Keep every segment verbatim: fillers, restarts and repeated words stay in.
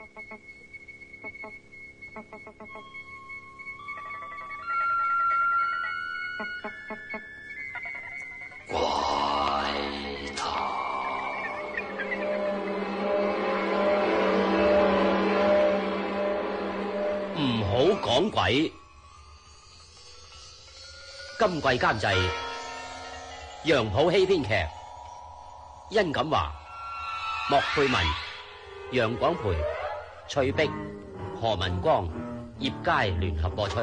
怪談唔好講鬼。今季監製楊普希編劇，殷錦華、莫佩文、楊廣培、翠碧、何文光、葉佳聯合播出。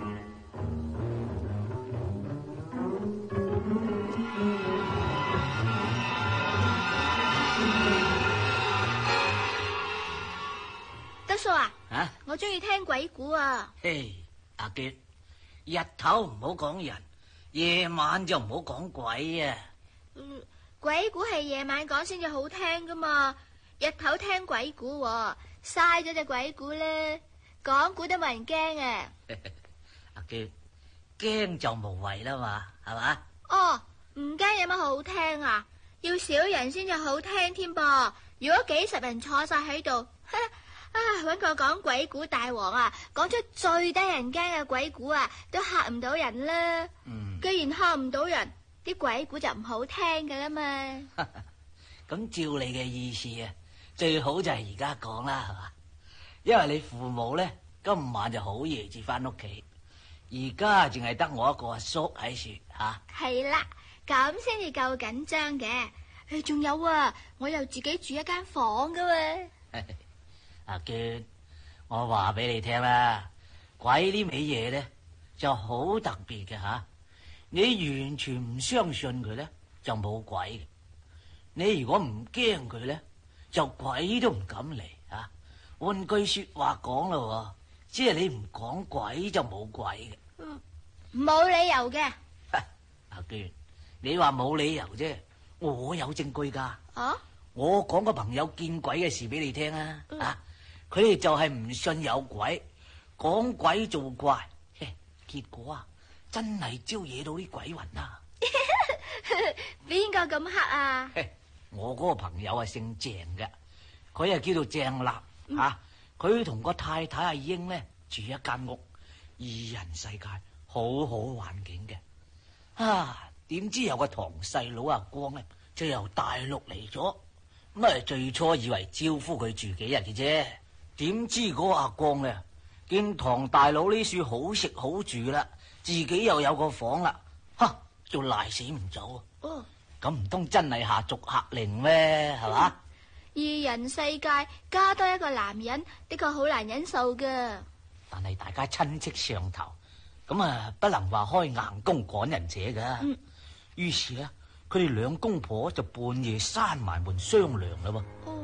德叔啊， 啊我中意聽鬼故啊。 嘿，阿娟，日頭唔好講人，夜晚就唔好講鬼啊。 嗯，鬼故係夜晚講先至好聽噶嘛，日頭聽鬼故喎，嘥咗隻鬼故咧，講故都冇人驚啊。 阿娟，驚就無謂啦嘛，係嘛？ 哦，唔驚有乜好聽啊？要少人先至好聽添噃。如果幾十人坐晒喺度，啊，搵個講鬼故大王啊，講出最得人驚嘅鬼故啊，都嚇唔到人啦。嗯，既然嚇唔到人，啲鬼故就唔好聽噶啦嘛。 咁照你嘅意思啊，最好就係而家講啦，係嘛？因為你父母咧今晚就好夜至翻屋企，而家淨係得我一個阿叔喺處吓。係啦，咁先至夠緊張嘅。誒，仲有啊，我又自己住一間房噶喎。 阿娟，我話俾你聽啦，鬼呢味嘢咧就好特別嘅吓，你完全唔相信佢咧就冇鬼嘅，你如果唔驚佢咧就鬼都唔敢嚟啊。換句說話講咯，即係你唔講鬼就冇鬼嘅。 嗯，冇理由嘅。 阿娟，你話冇理由啫，我有證據噶。 啊？ 我講個朋友見鬼嘅事俾你聽啊！嗯、啊！佢哋就係唔信有鬼，講鬼做怪，結果啊，真係招惹到啲鬼魂啊！ 邊個咁黑啊？ 我嗰個朋友係姓鄭嘅，佢係叫做鄭立啊。佢同個太太阿英呢住一間屋，二人世界，好好環境嘅。啊！點知有個堂細佬阿光呢，就由大陸嚟咗，咁啊最初以為招呼佢住幾日嘅啫。點知嗰個阿光咧，見唐大佬呢處好食好住啦，自己又有個房啦，哈，就賴死唔走啊！哦，咁唔通真係下逐客令咩？係嘛？ 二人世界加多一個男人，的確好難忍受噶。 但係大家親戚上頭，咁啊不能話開硬弓趕人者噶。嗯，於是咧，佢哋兩公婆就半夜閂埋門商量啦噃。哦。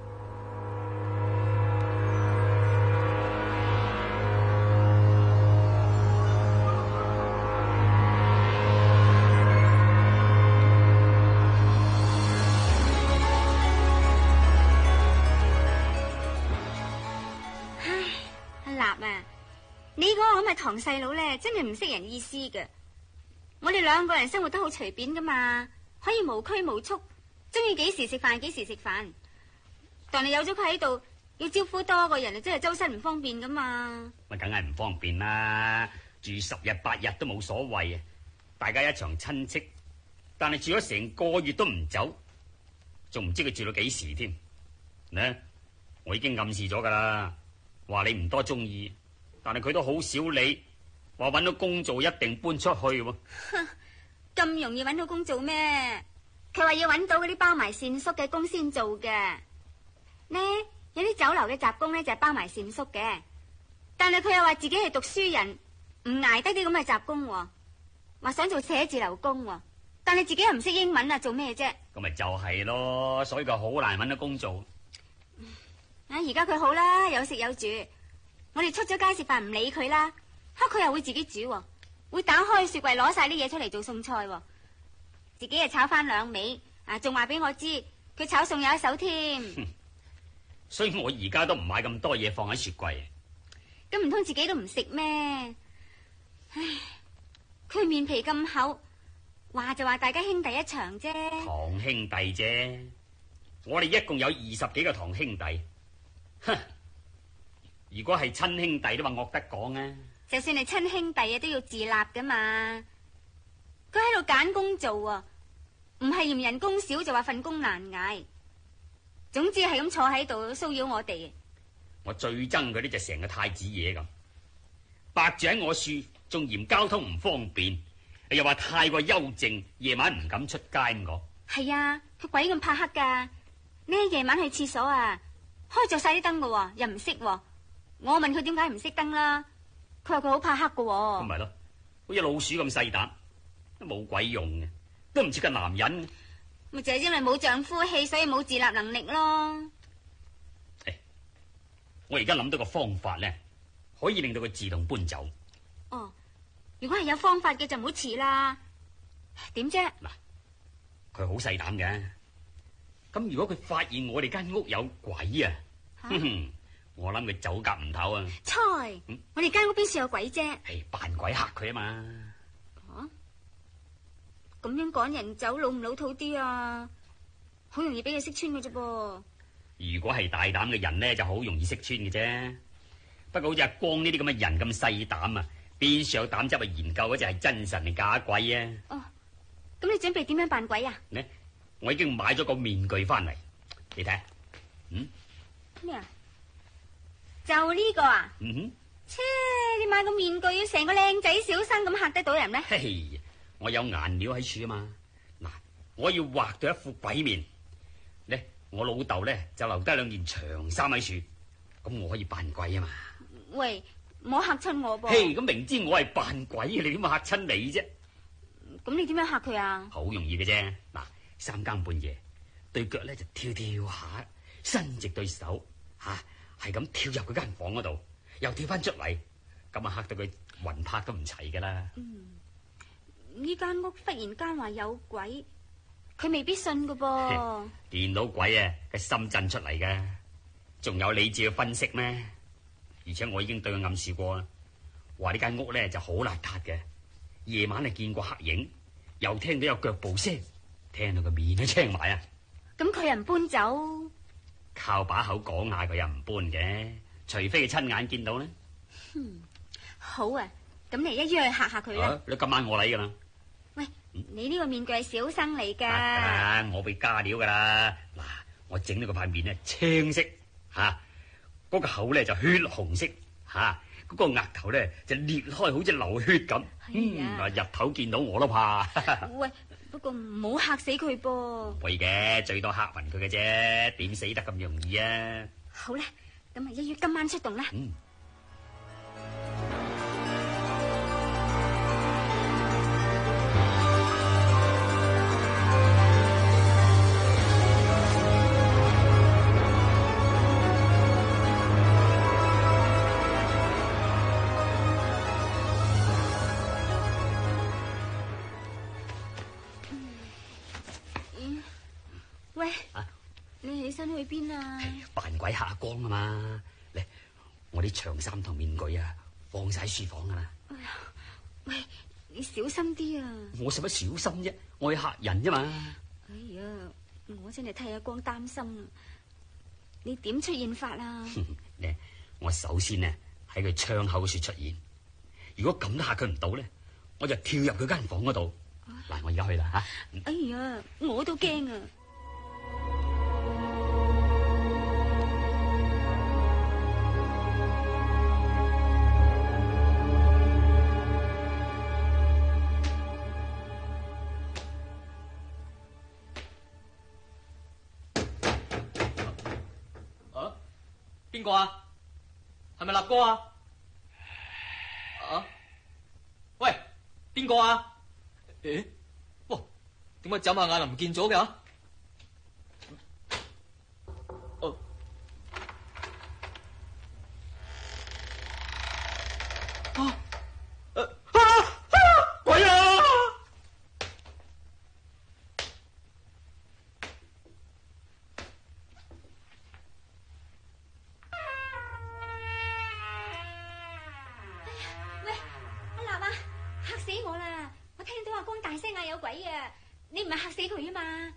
堂細佬咧真係唔識人意思嘅，我哋兩個人生活得好隨便噶嘛，可以無拘無束，中意幾時食飯幾時食飯。但係有咗佢喺度，要招呼多個人啊，真係周身唔方便噶嘛。 咪梗係唔方便啦，住十日八日都冇所謂啊，大家一場親戚。但係住咗成個月都唔走，仲唔知佢住到幾時添呢？我已經暗示咗噶啦，話你唔多中意。但係佢都好少理，話搵到工做一定搬出去喎。 咁容易搵到工做咩？佢話要搵到嗰啲包埋膳宿嘅工先做嘅。呢有啲酒樓嘅雜工呢就係包埋膳宿嘅，但係佢又話自己係讀書人，唔挨得啲咁嘅雜工，話想做寫字樓工，但係自己又唔識英文啊，做咩啫？ 咁咪就係咯，所以佢好難搵到工做。 啊，而家佢好啦，有食有住。我哋出咗街食飯唔理佢啦，吓佢又會自己煮，會打開雪櫃攞晒啲嘢出嚟做餸菜，自己又炒翻兩味，啊，仲話俾我知佢炒餸有一手添。 所以我而家都唔買咁多嘢放喺雪櫃。 咁唔通自己都唔食咩？唉，佢面皮咁厚，話就話大家兄弟一場啫。 堂兄弟啫，我哋一共有二十幾個堂兄弟，哼。 如果係親兄弟都話惡得講啊。 就算係親兄弟啊，都要自立噶嘛。佢喺度揀工做啊，唔係嫌人工少就話份工難捱。總之係咁坐喺度騷擾我哋。 我最憎嗰啲就成個太子爺咁，白住喺我樹，仲嫌交通唔方便，又話太過幽靜，夜晚唔敢出街咁講。 係啊，佢鬼咁怕黑噶。呢夜晚去廁所啊，開着晒啲燈噶，又唔熄。我問佢點解唔熄燈啦，佢話佢好怕黑噶。 咁咪咯，好似老鼠咁細膽，都冇鬼用嘅，都唔似個男人。 咪就係因為冇丈夫氣，所以冇自立能力咯。 誒，我而家諗到個方法咧，可以令到佢自動搬走。 哦，如果係有方法嘅就唔好遲啦。點啫？ 嗱，佢好細膽嘅。咁如果佢發現我哋間屋有鬼啊， 啊哼哼，我諗佢走夾唔唞啊。 猜， 嗯、 我哋間屋邊處有鬼啫？ 係扮鬼嚇佢啊嘛。 啊，咁樣趕人走老唔老土啲啊？好容易俾佢識穿嘅啫噃。 如果係大膽嘅人咧，就好容易識穿嘅啫。不過好似阿光呢啲咁嘅人咁細膽啊，邊上有膽執去研究嗰隻係真神定假鬼啊？ 哦，咁你準備點樣扮鬼啊？ 呢，我已經買咗個面具翻嚟，你睇下。嗯？ 咩啊？就呢個啊？ 嗯哼。 切，你買個面具要成個靚仔小生咁嚇得到人咩？ 嘿，我有顏料喺處啊嘛。嗱，我要畫到一副鬼面。呢，我老豆咧就留低兩件長衫喺處，咁我可以扮鬼啊嘛。 喂，唔好嚇親我噃。 嘿，咁明知我係扮鬼，你點會嚇親你啫？ 咁你點樣嚇佢啊？ 好容易嘅啫。嗱，三更半夜，對腳咧就跳跳下，伸直對手，吓係咁跳入佢間房嗰度，又跳翻出嚟，咁啊嚇到佢魂魄都唔齊噶啦。 嗯，呢間屋忽然間話有鬼，佢未必信噶噃。 見到鬼啊，係心震出嚟噶，仲有理智去分析咩？而且我已經對佢暗示過啦，話呢間屋咧就好邋遢嘅，夜晚係見過黑影，又聽到有腳步聲，聽到個面都青埋啊！ 咁佢又唔搬走， 靠把口講下佢又唔搬嘅，除非佢親眼見到呢。 嗯，好啊，咁你一於去嚇下佢啦。 啊，你今晚我嚟噶啦。 喂，你呢個面具係小生嚟噶。 啊，我俾加料噶啦。嗱，我整到個塊面咧青色吓。嗰個口咧就血紅色，吓、啊、嗰、嗰個額頭咧就裂開，好似流血咁。嗯，啊，日頭見到我都怕。 喂，不過唔好嚇死佢噃。 唔會嘅，最多嚇暈佢嘅啫，點死得咁容易啊？ 好啦，咁咪一於今晚出動啦。 嗯。 喂，啊、你起身去邊啊？ 扮鬼下光啊嘛！嚟，我啲長衫同面具啊，放晒喺書房噶啦。 哎呀，喂，你小心啲啊！ 我使乜小心啫？我係嚇人啫嘛。 哎呀，我真係替阿光擔心啊！你點出現法啊？ 呢，我首先呢喺佢窗口處出現。如果咁都嚇佢唔到咧，我就跳入佢間房嗰度。嗱、啊，我而家去啦吓。 哎呀，我都驚啊！ 邊個啊？係咪立哥啊？啊？喂，邊個啊？誒，哇，點解眨下眼就唔見咗嘅？哦，啊，啊，啊，鬼啊！ 你唔係嚇死佢啊嘛？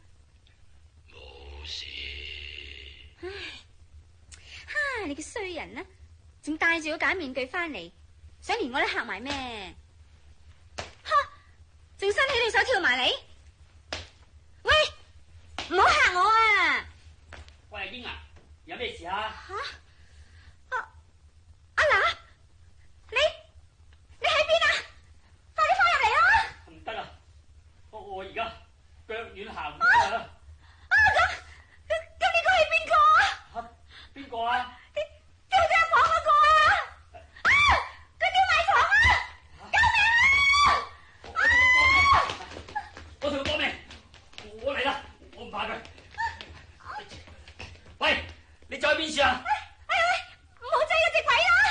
冇事。 唉，哈！你個衰人啊！ 仲戴住個假面具翻嚟，想連我都嚇埋咩？哈！仲伸起對手跳埋嚟？喂，唔好嚇我啊！ 喂，阿英啊，有咩事啊？ 吓！阿阿娜，你你喺邊啊？快啲翻入嚟啊！ 唔得啊！我我而家腳軟行唔得啦。 啊咁咁咁呢個係邊個啊？ 吓？邊個啊？ 跳張房嗰個啊！啊！佢跳埋床啊！救命啊！ 我同佢講明，我嚟啦，我唔怕佢。喂，你走去邊處啊？ 哎哎，唔好擠嗰隻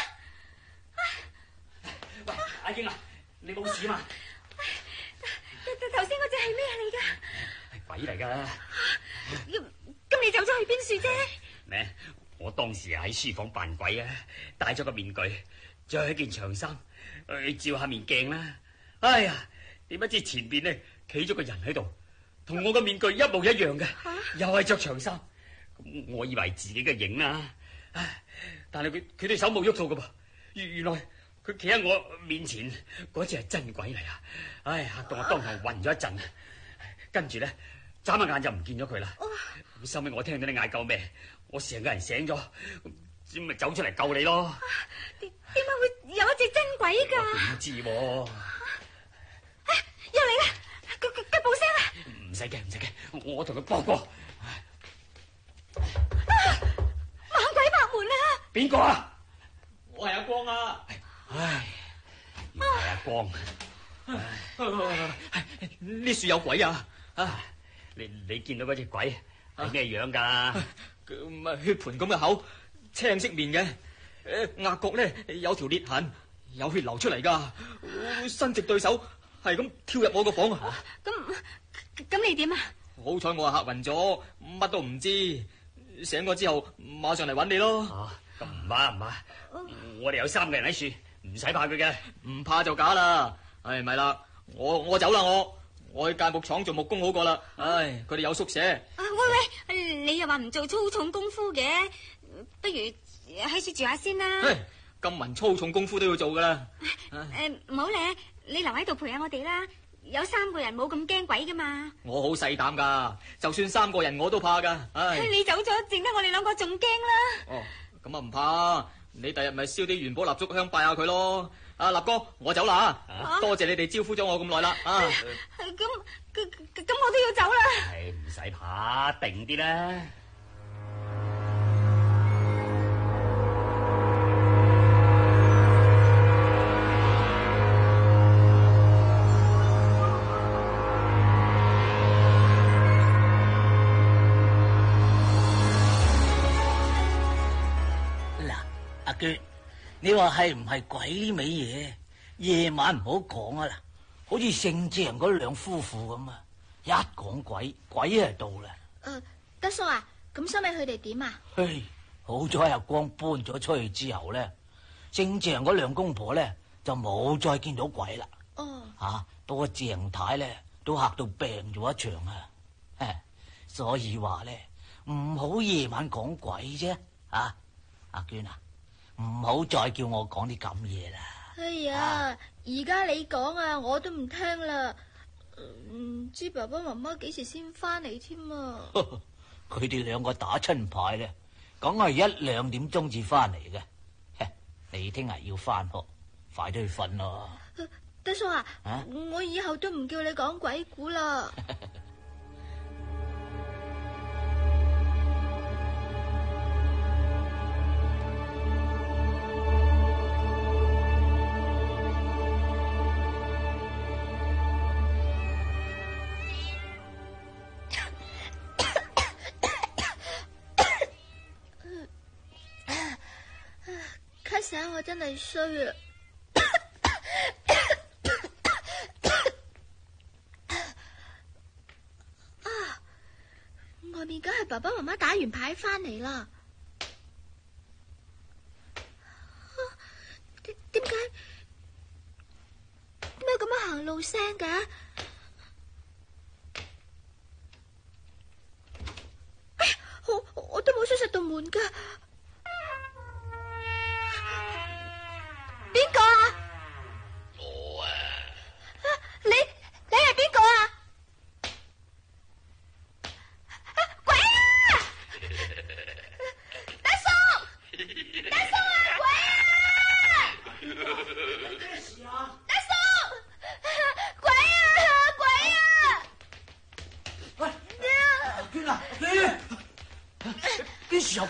鬼啦！ 喂，阿英啊，你冇事嘛？ 頭先嗰隻係咩嚟噶？ 係鬼嚟噶。 咁咁你走咗去邊處啫？ 咩？我當時喺書房扮鬼啊，戴咗個面具，着起件長衫，去照下面鏡啦。哎呀，點不知前邊呢企咗個人喺度，同我個面具一模一樣嘅，又係着長衫。咁我以為自己嘅影啦，唉，但係佢佢對手冇喐到噶噃。原原來佢企喺我面前嗰隻係真鬼嚟啊！唉，嚇到我當堂暈咗一陣，跟住咧眨下眼就唔見咗佢啦。收尾我聽到你嗌救命，我成個人醒咗，咁咪走出嚟救你咯。 點點解會有一隻真鬼噶？ 點知喎？ 啊，又嚟啦！腳腳腳步聲啊！ 唔使驚，唔使驚，我同佢搏過。 猛鬼拍門啊！ 邊個啊？ 我係阿光啊！ 唉，原來係阿光。 呢樹有鬼啊！ 啊，你你見到嗰隻鬼係咩樣噶？ 咁啊，血盆咁嘅口，青色面嘅，誒，額角咧有條裂痕，有血流出嚟噶，伸直對手，係咁跳入我個房啊！ 咁咁你點啊？ 好彩我啊嚇暈咗，乜都唔知，醒咗之後馬上嚟揾你咯。 啊，咁唔怕唔怕，我哋有三個人喺樹，唔使怕佢嘅。 唔怕就假啦。唉，咪啦，我我走啦，我我去鎅木廠做木工好過啦。唉，佢哋有宿舍。 啊，喂喂，你又話唔做粗重功夫嘅，不如喺處住下先啦。 唉，咁文粗重功夫都要做噶啦。 誒，唔好咧，你留喺度陪下我哋啦。有三個人冇咁驚鬼噶嘛。 我好細膽噶，就算三個人我都怕噶。唉， 你走咗，剩得我哋兩個仲驚啦。 哦，咁啊唔怕，你第日咪燒啲元寶蠟燭香拜下佢咯。啊，立哥，我走啦啊！多謝你哋招呼咗我咁耐啦啊！ 咁咁咁，我都要走啦。 係唔使怕，定啲啦。 嗱，阿娟，你話係唔係鬼呢味嘢？夜晚唔好講啊啦，好似姓鄭嗰兩夫婦咁啊，一講鬼，鬼就到啦。 誒，德叔啊，咁收尾佢哋點啊？ 嘿，好彩阿光搬咗出去之後咧，姓鄭嗰兩公婆咧就冇再見到鬼啦。 哦， 吓，不過鄭太咧都嚇到病咗一場啊。唉，所以話咧唔好夜晚講鬼啫。啊，阿娟啊，唔好再叫我講啲咁嘢啦。 哎呀，而家你講啊，我都唔聽啦。唔知爸爸媽媽幾時先翻嚟添啊？ 佢哋兩個打親牌咧，梗係一兩點鐘至翻嚟嘅。你聽日要翻學，快啲去瞓咯。 德叔啊， 啊我以後都唔叫你講鬼故啦。咳醒我真係衰啊！啊，外面梗係爸爸媽媽打完牌翻嚟啦。點點解點解咁樣行路聲嘅？哎呀，我我都冇閂實道門噶。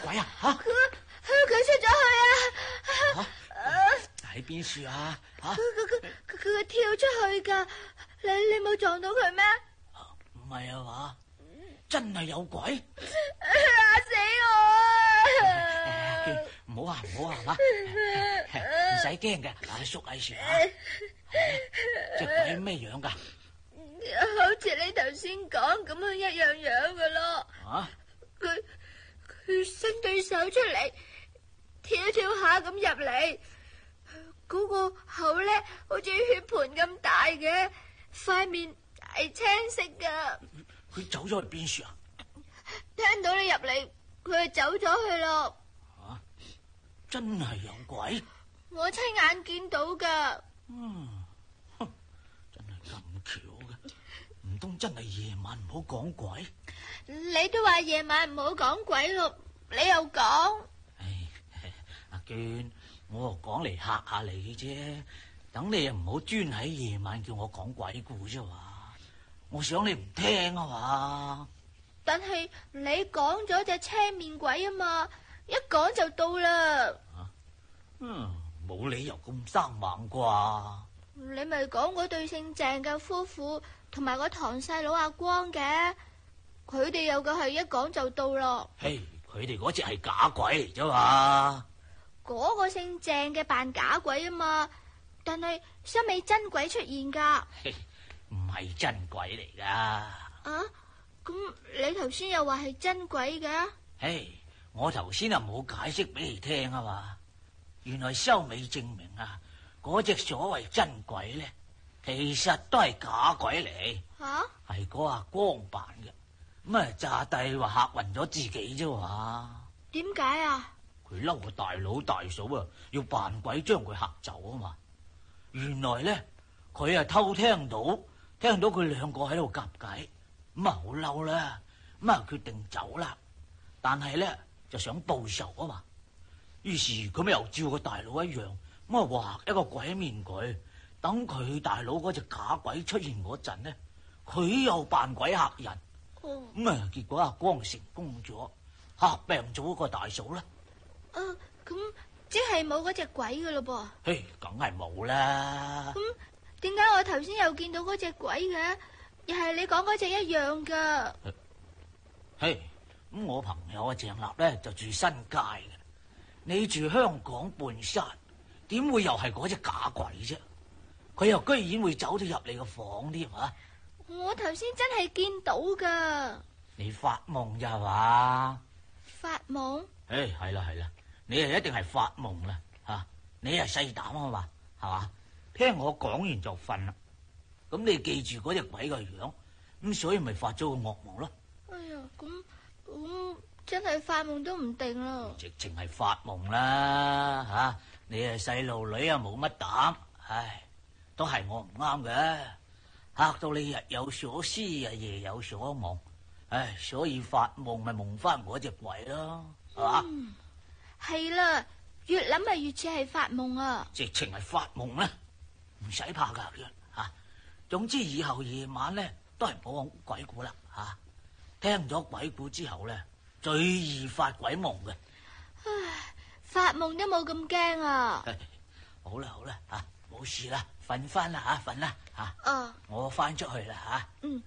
鬼啊？吓、啊， 佢佢出咗去啊！ 喺邊處啊？吓、啊， 佢佢佢佢跳出去噶，你你冇撞到佢咩？ 唔係啊嘛，真係有鬼！ 嚇死我啊！ 唔好啊唔好啊，嘛，唔使驚嘅，嗱，你縮喺樹啊。隻鬼咩樣噶？ 好似你頭先講咁樣一樣樣噶咯。 啊！ 佢佢伸對手出嚟，跳跳下咁入嚟，嗰個口咧好似血盆咁大嘅，塊面係青色噶。 佢走咗去邊處啊？ 聽到你入嚟，佢就走咗去咯。 啊！真係有鬼！ 我親眼見到噶。 嗯，真係咁巧嘅，唔通真係夜晚唔好講鬼？ 你都話夜晚唔好講鬼咯，你又講？ 唉，阿娟，我講嚟嚇下你啫，等你又唔好專喺夜晚叫我講鬼故啫嘛。我想你唔聽啊嘛。 但係你講咗隻青面鬼啊嘛，一講就到啦。 啊，嗯，冇理由咁生猛啩。 你咪講嗰對姓鄭嘅夫婦同埋個堂細佬阿光嘅，佢哋有個係一講就到咯。 嘿，佢哋嗰隻係假鬼嚟啫嘛。 嗰個姓鄭嘅扮假鬼啊嘛，但係收尾真鬼出現噶。 嘿，唔係真鬼嚟噶。 啊，咁你頭先又話係真鬼嘅？ 嘿，我頭先啊冇解釋俾你聽啊嘛。原來收尾證明啊，嗰隻所謂真鬼咧，其實都係假鬼嚟。 吓， 係嗰阿光扮嘅。咁啊，詐帝話嚇暈咗自己啫嘛。 點解啊？ 佢嬲個大佬大嫂啊，要扮鬼將佢嚇走啊嘛。原來咧，佢啊偷聽到，聽到佢兩個喺度夾計，咁啊好嬲啦，咁啊決定走啦。但係咧就想報仇啊嘛。於是佢咪又照個大佬一樣，咁啊畫一個鬼面具，等佢大佬嗰隻假鬼出現嗰陣呢，佢又扮鬼嚇人。咁啊、哦，結果阿光成功咗，嚇病咗個大嫂啦。 啊，咁即係冇嗰隻鬼噶咯噃？ 嘿，梗係冇啦。 咁點解我頭先又見到嗰隻鬼嘅？又係你講嗰隻一樣噶？ 嘿，咁我朋友阿鄭立咧就住新界嘅，你住香港半山，點會又係嗰隻假鬼啫？佢又居然會走咗入你個房添啊！ 我頭先真係見到噶。 你發夢咋係嘛？ 發夢？ 誒，係啦係啦，你係一定係發夢啦吓，你係細膽啊嘛，係嘛？聽我講完就瞓啦。咁你記住嗰隻鬼個樣，咁所以咪發咗個噩夢咯。 哎呀，咁咁真係發夢都唔定咯。 直情係發夢啦吓，你係細路女啊，冇乜膽，唉，都係我唔啱嘅。嚇到你日有所思啊，夜有所夢，唉，所以發夢咪夢翻嗰隻鬼咯，係嘛？ 嗯，係啦，越諗咪越似係發夢啊！ 直情係發夢啦，唔使怕噶吓。總之以後夜晚咧都係唔好講鬼故啦吓。聽咗鬼故之後咧，最易發鬼夢嘅。 唉，發夢都冇咁驚啊！ 好啦好啦吓，冇事啦，瞓翻啦吓，瞓啦吓。 哦， 我翻出去啦吓。 嗯。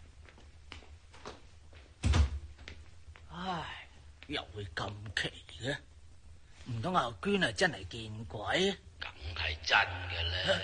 唉，又會咁奇嘅？唔通阿娟係真係見鬼？ 梗係真嘅啦！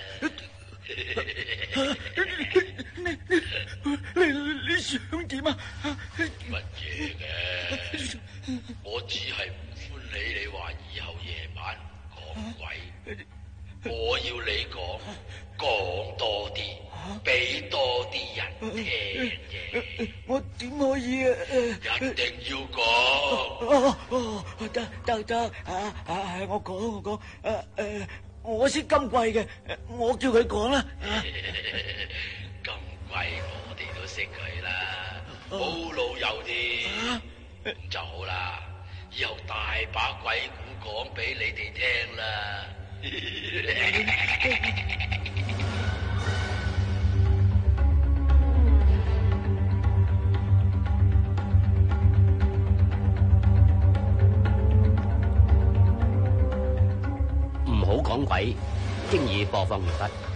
你你你想點啊？ 乜嘢嘅？我只係唔歡喜你話以後夜晚講鬼。我要你講，講多啲，俾多啲人聽嘅。 我點可以啊？ 一定要講。 哦哦，得得得，啊啊！我講我講，誒誒，我識金貴嘅，我叫佢講啦。 金貴我哋都識佢啦，好老友添，咁就好啦。以後大把鬼故講俾你哋聽啦。 位經已播放完畢。